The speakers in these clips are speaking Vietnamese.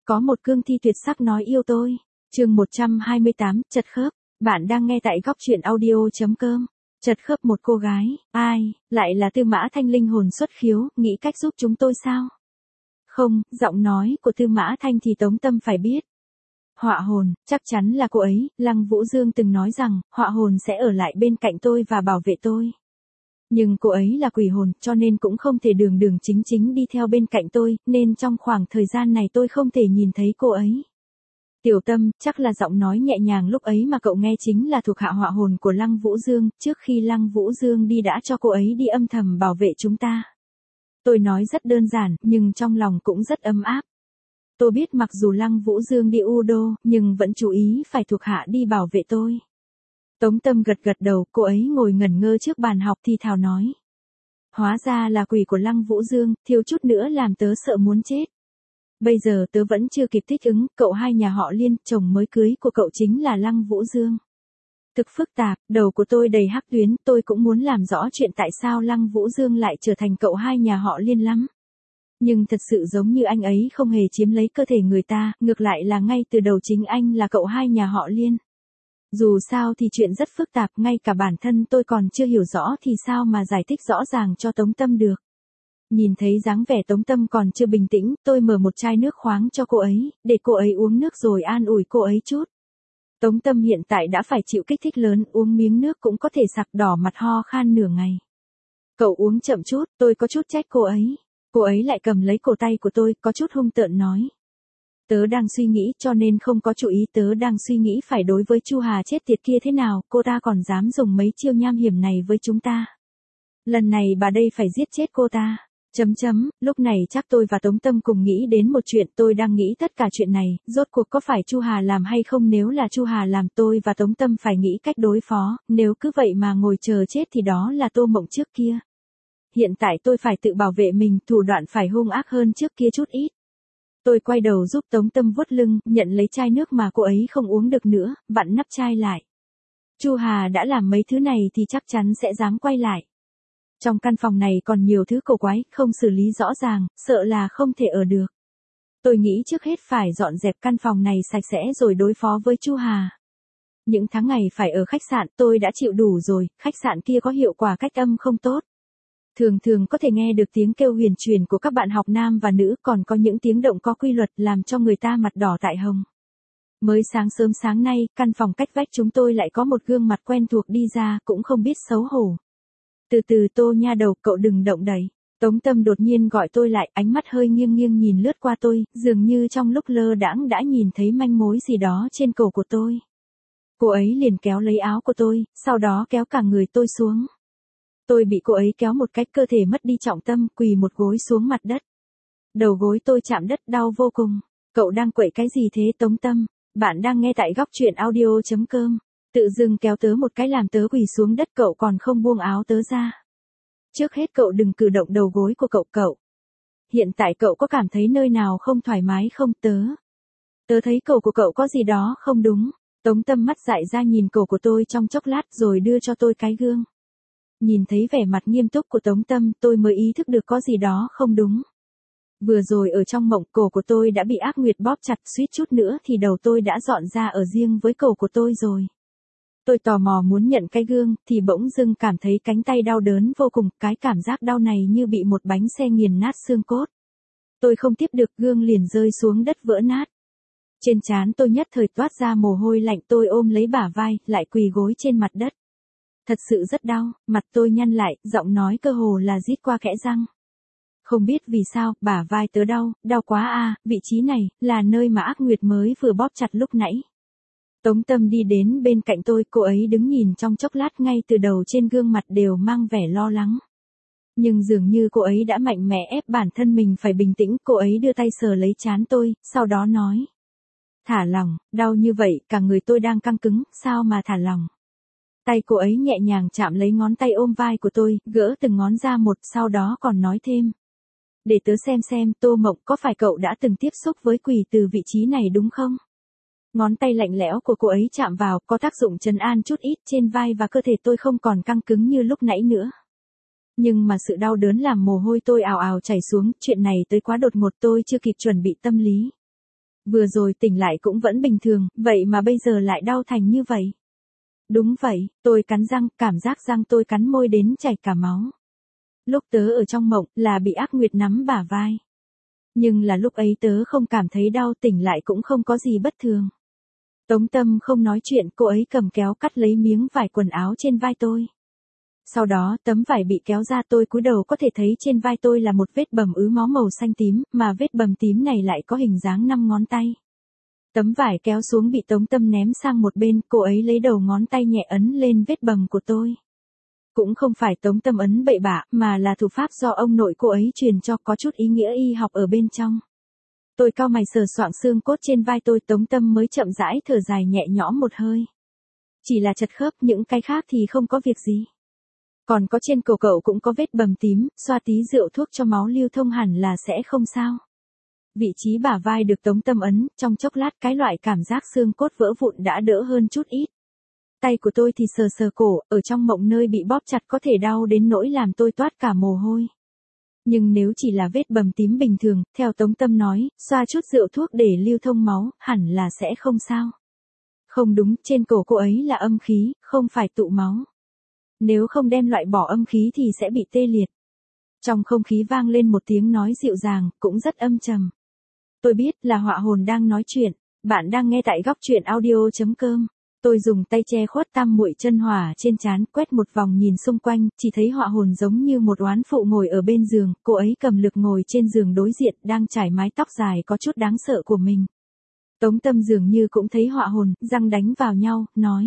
có một cương thi tuyệt sắc nói yêu tôi. Chương 128, chật khớp. Bạn đang nghe tại góc truyện audio.com. Chật khớp một cô gái, ai, lại là Tư Mã Thanh linh hồn xuất khiếu, nghĩ cách giúp chúng tôi sao? Không, giọng nói của Tư Mã Thanh thì Tống Tâm phải biết. Họa hồn, chắc chắn là cô ấy, Lăng Vũ Dương từng nói rằng, họa hồn sẽ ở lại bên cạnh tôi và bảo vệ tôi. Nhưng cô ấy là quỷ hồn, cho nên cũng không thể đường đường chính chính đi theo bên cạnh tôi, nên trong khoảng thời gian này tôi không thể nhìn thấy cô ấy. Tiểu Tâm, chắc là giọng nói nhẹ nhàng lúc ấy mà cậu nghe chính là thuộc hạ họa hồn của Lăng Vũ Dương, trước khi Lăng Vũ Dương đi đã cho cô ấy đi âm thầm bảo vệ chúng ta. Tôi nói rất đơn giản, nhưng trong lòng cũng rất ấm áp. Tôi biết mặc dù Lăng Vũ Dương đi U Đô, nhưng vẫn chú ý phải thuộc hạ đi bảo vệ tôi. Tống Tâm gật gật đầu, cô ấy ngồi ngẩn ngơ trước bàn học thì thào nói. Hóa ra là quỷ của Lăng Vũ Dương, thiếu chút nữa làm tớ sợ muốn chết. Bây giờ tớ vẫn chưa kịp thích ứng, cậu hai nhà họ Liên, chồng mới cưới của cậu chính là Lăng Vũ Dương. Thực phức tạp, đầu của tôi đầy hắc tuyến, tôi cũng muốn làm rõ chuyện tại sao Lăng Vũ Dương lại trở thành cậu hai nhà họ Liên lắm. Nhưng thật sự giống như anh ấy không hề chiếm lấy cơ thể người ta, ngược lại là ngay từ đầu chính anh là cậu hai nhà họ Liên. Dù sao thì chuyện rất phức tạp, ngay cả bản thân tôi còn chưa hiểu rõ thì sao mà giải thích rõ ràng cho Tống Tâm được. Nhìn thấy dáng vẻ Tống Tâm còn chưa bình tĩnh, tôi mở một chai nước khoáng cho cô ấy, để cô ấy uống nước rồi an ủi cô ấy chút. Tống Tâm hiện tại đã phải chịu kích thích lớn, uống miếng nước cũng có thể sặc đỏ mặt ho khan nửa ngày. Cậu uống chậm chút, tôi có chút trách cô ấy. Cô ấy lại cầm lấy cổ tay của tôi, có chút hung tợn nói. Tớ đang suy nghĩ cho nên không có chú ý, tớ đang suy nghĩ phải đối với Chu Hà chết tiệt kia thế nào, cô ta còn dám dùng mấy chiêu nham hiểm này với chúng ta. Lần này bà đây phải giết chết cô ta. Lúc này chắc tôi và Tống Tâm cùng nghĩ đến một chuyện, tôi đang nghĩ tất cả chuyện này, rốt cuộc có phải Chu Hà làm hay không, nếu là Chu Hà làm tôi và Tống Tâm phải nghĩ cách đối phó, nếu cứ vậy mà ngồi chờ chết thì đó là Tô Mộng trước kia. Hiện tại tôi phải tự bảo vệ mình, thủ đoạn phải hung ác hơn trước kia chút ít. Tôi quay đầu giúp Tống Tâm vuốt lưng, nhận lấy chai nước mà cô ấy không uống được nữa, vặn nắp chai lại. Chu Hà đã làm mấy thứ này thì chắc chắn sẽ dám quay lại. Trong căn phòng này còn nhiều thứ cổ quái, không xử lý rõ ràng, sợ là không thể ở được. Tôi nghĩ trước hết phải dọn dẹp căn phòng này sạch sẽ rồi đối phó với Chu Hà. Những tháng ngày phải ở khách sạn tôi đã chịu đủ rồi, khách sạn kia có hiệu quả cách âm không tốt. Thường có thể nghe được tiếng kêu huyền truyền của các bạn học nam và nữ, còn có những tiếng động có quy luật làm cho người ta mặt đỏ tại hồng. Mới sáng sớm sáng nay, căn phòng cách vách chúng tôi lại có một gương mặt quen thuộc đi ra, cũng không biết xấu hổ. Từ từ Tô nha đầu, cậu đừng động đậy. Tống Tâm đột nhiên gọi tôi lại, ánh mắt hơi nghiêng nghiêng nhìn lướt qua tôi, dường như trong lúc lơ đãng đã nhìn thấy manh mối gì đó trên cổ của tôi. Cô ấy liền kéo lấy áo của tôi, sau đó kéo cả người tôi xuống. Tôi bị cô ấy kéo một cách cơ thể mất đi trọng tâm, quỳ một gối xuống mặt đất. Đầu gối tôi chạm đất đau vô cùng. Cậu đang quậy cái gì thế Tống Tâm? Bạn đang nghe tại góc truyện audio.com. Tự dưng kéo tớ một cái làm tớ quỳ xuống đất, cậu còn không buông áo tớ ra. Trước hết cậu đừng cử động đầu gối của cậu. Hiện tại cậu có cảm thấy nơi nào không thoải mái không Tớ thấy cổ của cậu có gì đó không đúng. Tống Tâm mắt dại ra nhìn cổ của tôi trong chốc lát rồi đưa cho tôi cái gương. Nhìn thấy vẻ mặt nghiêm túc của Tống Tâm, tôi mới ý thức được có gì đó không đúng. Vừa rồi ở trong mộng, cổ của tôi đã bị ác nguyệt bóp chặt, suýt chút nữa thì đầu tôi đã dọn ra ở riêng với cổ của tôi rồi. Tôi tò mò muốn nhận cái gương, thì bỗng dưng cảm thấy cánh tay đau đớn vô cùng, cái cảm giác đau này như bị một bánh xe nghiền nát xương cốt. Tôi không tiếp được, gương liền rơi xuống đất vỡ nát. Trên trán tôi nhất thời toát ra mồ hôi lạnh, tôi ôm lấy bả vai, lại quỳ gối trên mặt đất. Thật sự rất đau, mặt tôi nhăn lại, giọng nói cơ hồ là rít qua kẽ răng. Không biết vì sao, bả vai tớ đau quá à, vị trí này, là nơi mà ác nguyệt mới vừa bóp chặt lúc nãy. Tống Tâm đi đến bên cạnh tôi, cô ấy đứng nhìn trong chốc lát, ngay từ đầu trên gương mặt đều mang vẻ lo lắng. Nhưng dường như cô ấy đã mạnh mẽ ép bản thân mình phải bình tĩnh, cô ấy đưa tay sờ lấy trán tôi, sau đó nói. Thả lỏng, đau như vậy, cả người tôi đang căng cứng, sao mà thả lỏng. Tay cô ấy nhẹ nhàng chạm lấy ngón tay ôm vai của tôi, gỡ từng ngón ra một, sau đó còn nói thêm. Để tớ xem, Tô Mộng, có phải cậu đã từng tiếp xúc với quỷ từ vị trí này đúng không? Ngón tay lạnh lẽo của cô ấy chạm vào, có tác dụng trấn an chút ít, trên vai và cơ thể tôi không còn căng cứng như lúc nãy nữa. Nhưng mà sự đau đớn làm mồ hôi tôi ào ào chảy xuống, chuyện này tới quá đột ngột, tôi chưa kịp chuẩn bị tâm lý. Vừa rồi tỉnh lại cũng vẫn bình thường, vậy mà bây giờ lại đau thành như vậy. Đúng vậy, tôi cắn răng, cảm giác răng tôi cắn môi đến chảy cả máu. Lúc tớ ở trong mộng là bị ác nguyệt nắm bả vai. Nhưng là lúc ấy tớ không cảm thấy đau, tỉnh lại cũng không có gì bất thường. Tống Tâm không nói chuyện, cô ấy cầm kéo cắt lấy miếng vải quần áo trên vai tôi. Sau đó tấm vải bị kéo ra, tôi cúi đầu có thể thấy trên vai tôi là một vết bầm ứ máu màu xanh tím, mà vết bầm tím này lại có hình dáng 5 ngón tay. Tấm vải kéo xuống bị Tống Tâm ném sang một bên, cô ấy lấy đầu ngón tay nhẹ ấn lên vết bầm của tôi. Cũng không phải Tống Tâm ấn bậy bạ, mà là thủ pháp do ông nội cô ấy truyền cho, có chút ý nghĩa y học ở bên trong. Tôi cau mày sờ soạng xương cốt trên vai tôi, Tống Tâm mới chậm rãi thở dài nhẹ nhõm một hơi. Chỉ là chật khớp, những cái khác thì không có việc gì. Còn có trên cổ cậu cũng có vết bầm tím, xoa tí rượu thuốc cho máu lưu thông hẳn là sẽ không sao. Vị trí bả vai được Tống Tâm ấn, trong chốc lát cái loại cảm giác xương cốt vỡ vụn đã đỡ hơn chút ít. Tay của tôi thì sờ sờ cổ, ở trong mộng nơi bị bóp chặt có thể đau đến nỗi làm tôi toát cả mồ hôi. Nhưng nếu chỉ là vết bầm tím bình thường, theo Tống Tâm nói, xoa chút rượu thuốc để lưu thông máu, hẳn là sẽ không sao. Không đúng, trên cổ cô ấy là âm khí, không phải tụ máu. Nếu không đem loại bỏ âm khí thì sẽ bị tê liệt. Trong không khí vang lên một tiếng nói dịu dàng, cũng rất âm trầm. Tôi biết là họa hồn đang nói chuyện, bạn đang nghe tại góc truyện audio.com. Tôi dùng tay che khuất tam muội chân hỏa trên trán, quét một vòng nhìn xung quanh, chỉ thấy họa hồn giống như một oán phụ ngồi ở bên giường, cô ấy cầm lược ngồi trên giường đối diện, đang trải mái tóc dài có chút đáng sợ của mình. Tống Tâm dường như cũng thấy họa hồn, răng đánh vào nhau, nói.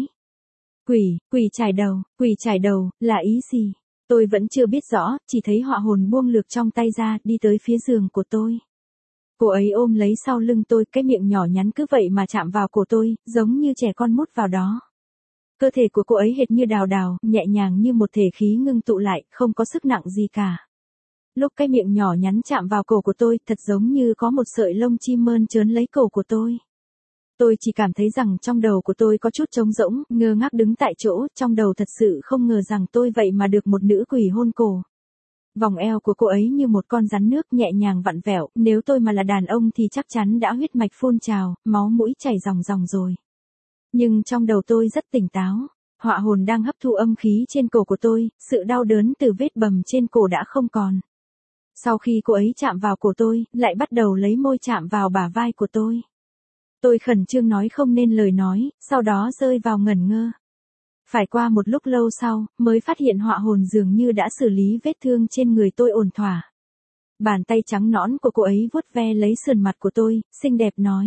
Quỷ trải đầu, là ý gì? Tôi vẫn chưa biết rõ, chỉ thấy họa hồn buông lược trong tay ra, đi tới phía giường của tôi. Cô ấy ôm lấy sau lưng tôi, cái miệng nhỏ nhắn cứ vậy mà chạm vào cổ tôi, giống như trẻ con mút vào đó. Cơ thể của cô ấy hệt như đào đào, nhẹ nhàng như một thể khí ngưng tụ lại, không có sức nặng gì cả. Lúc cái miệng nhỏ nhắn chạm vào cổ của tôi, thật giống như có một sợi lông chim mơn trớn lấy cổ của tôi. Tôi chỉ cảm thấy rằng trong đầu của tôi có chút trống rỗng, ngơ ngác đứng tại chỗ, trong đầu thật sự không ngờ rằng tôi vậy mà được một nữ quỷ hôn cổ. Vòng eo của cô ấy như một con rắn nước nhẹ nhàng vặn vẹo, nếu tôi mà là đàn ông thì chắc chắn đã huyết mạch phun trào, máu mũi chảy ròng ròng rồi. Nhưng trong đầu tôi rất tỉnh táo, họa hồn đang hấp thụ âm khí trên cổ của tôi, sự đau đớn từ vết bầm trên cổ đã không còn. Sau khi cô ấy chạm vào cổ tôi, lại bắt đầu lấy môi chạm vào bả vai của tôi. Tôi khẩn trương nói không nên lời nói, sau đó rơi vào ngẩn ngơ. Phải qua một lúc lâu sau, mới phát hiện họa hồn dường như đã xử lý vết thương trên người tôi ổn thỏa. Bàn tay trắng nõn của cô ấy vuốt ve lấy sườn mặt của tôi, xinh đẹp nói.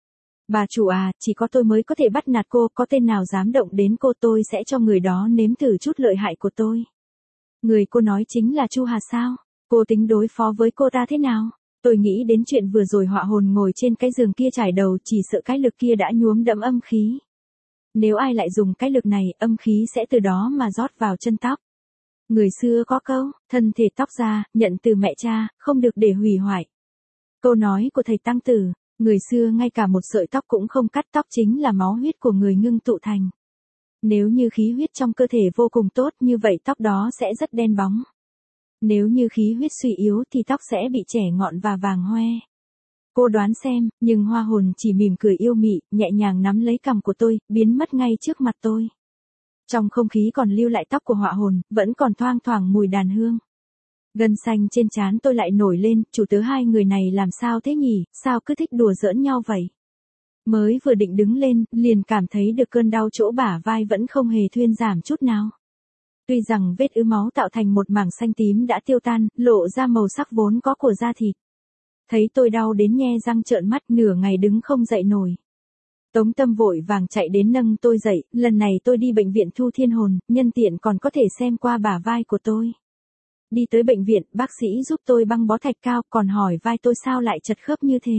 Bà chủ à, chỉ có tôi mới có thể bắt nạt cô, có tên nào dám động đến cô tôi sẽ cho người đó nếm thử chút lợi hại của tôi. Người cô nói chính là Chu Hà sao? Cô tính đối phó với cô ta thế nào? Tôi nghĩ đến chuyện vừa rồi họa hồn ngồi trên cái giường kia trải đầu, chỉ sợ cái lực kia đã nhuốm đẫm âm khí. Nếu ai lại dùng cái lực này, âm khí sẽ từ đó mà rót vào chân tóc. Người xưa có câu, thân thể tóc ra, nhận từ mẹ cha, không được để hủy hoại. Câu nói của thầy Tăng Tử, người xưa ngay cả một sợi tóc cũng không cắt, tóc chính là máu huyết của người ngưng tụ thành. Nếu như khí huyết trong cơ thể vô cùng tốt như vậy tóc đó sẽ rất đen bóng. Nếu như khí huyết suy yếu thì tóc sẽ bị trẻ ngọn và vàng hoe. Cô đoán xem, nhưng hoa hồn chỉ mỉm cười yêu mị, nhẹ nhàng nắm lấy cằm của tôi, biến mất ngay trước mặt tôi. Trong không khí còn lưu lại tóc của họa hồn, vẫn còn thoang thoảng mùi đàn hương. Gân xanh trên trán tôi lại nổi lên, chủ tớ hai người này làm sao thế nhỉ, sao cứ thích đùa giỡn nhau vậy? Mới vừa định đứng lên, liền cảm thấy được cơn đau chỗ bả vai vẫn không hề thuyên giảm chút nào. Tuy rằng vết ứ máu tạo thành một mảng xanh tím đã tiêu tan, lộ ra màu sắc vốn có của da thịt. Thấy tôi đau đến nhe răng trợn mắt, nửa ngày đứng không dậy nổi. Tống Tâm vội vàng chạy đến nâng tôi dậy, lần này tôi đi bệnh viện Thu Thiên Hồn, nhân tiện còn có thể xem qua bả vai của tôi. Đi tới bệnh viện, bác sĩ giúp tôi băng bó thạch cao, còn hỏi vai tôi sao lại chật khớp như thế.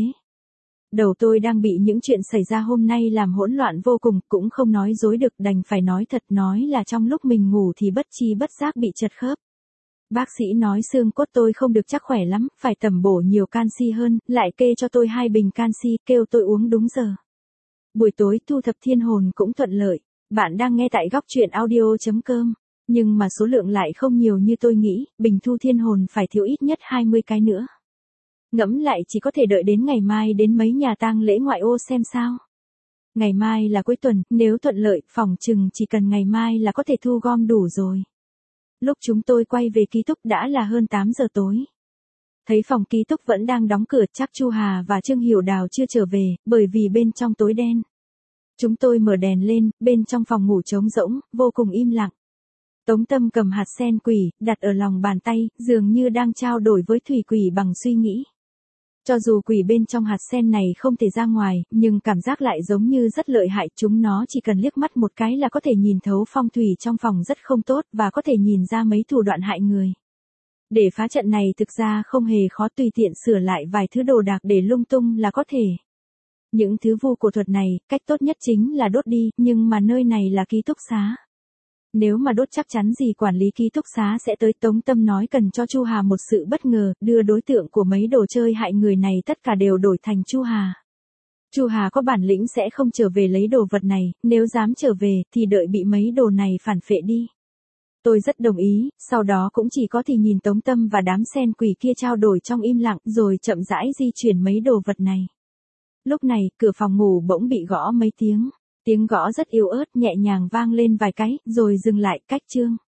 Đầu tôi đang bị những chuyện xảy ra hôm nay làm hỗn loạn vô cùng, cũng không nói dối được, đành phải nói thật, nói là trong lúc mình ngủ thì bất chi bất giác bị chật khớp. Bác sĩ nói xương cốt tôi không được chắc khỏe lắm, phải tẩm bổ nhiều canxi hơn, lại kê cho tôi 2 bình canxi, kêu tôi uống đúng giờ. Buổi tối thu thập thiên hồn cũng thuận lợi. Bạn đang nghe tại góc truyện audio.com. Nhưng mà số lượng lại không nhiều như tôi nghĩ, bình thu thiên hồn phải thiếu ít nhất 20 cái nữa. Ngẫm lại chỉ có thể đợi đến ngày mai đến mấy nhà tang lễ ngoại ô xem sao. Ngày mai là cuối tuần, nếu thuận lợi, phỏng chừng chỉ cần ngày mai là có thể thu gom đủ rồi. Lúc chúng tôi quay về ký túc đã là hơn 8 giờ tối. Thấy phòng ký túc vẫn đang đóng cửa, chắc Chu Hà và Trương Hiểu Đào chưa trở về, bởi vì bên trong tối đen. Chúng tôi mở đèn lên, bên trong phòng ngủ trống rỗng, vô cùng im lặng. Tống Tâm cầm hạt sen quỷ, đặt ở lòng bàn tay, dường như đang trao đổi với thủy quỷ bằng suy nghĩ. Cho dù quỷ bên trong hạt sen này không thể ra ngoài, nhưng cảm giác lại giống như rất lợi hại, chúng nó chỉ cần liếc mắt một cái là có thể nhìn thấu phong thủy trong phòng rất không tốt và có thể nhìn ra mấy thủ đoạn hại người. Để phá trận này thực ra không hề khó, tùy tiện sửa lại vài thứ đồ đạc để lung tung là có thể. Những thứ vu cổ thuật này, cách tốt nhất chính là đốt đi, nhưng mà nơi này là ký túc xá. Nếu mà đốt chắc chắn gì quản lý ký túc xá sẽ tới. Tống Tâm nói cần cho Chu Hà một sự bất ngờ, đưa đối tượng của mấy đồ chơi hại người này tất cả đều đổi thành Chu Hà. Chu Hà có bản lĩnh sẽ không trở về lấy đồ vật này, nếu dám trở về thì đợi bị mấy đồ này phản phệ đi. Tôi rất đồng ý, sau đó cũng chỉ có thì nhìn Tống Tâm và đám sen quỷ kia trao đổi trong im lặng rồi chậm rãi di chuyển mấy đồ vật này. Lúc này, cửa phòng ngủ bỗng bị gõ mấy tiếng. Tiếng gõ rất yếu ớt nhẹ nhàng vang lên vài cái, rồi dừng lại. Cách chương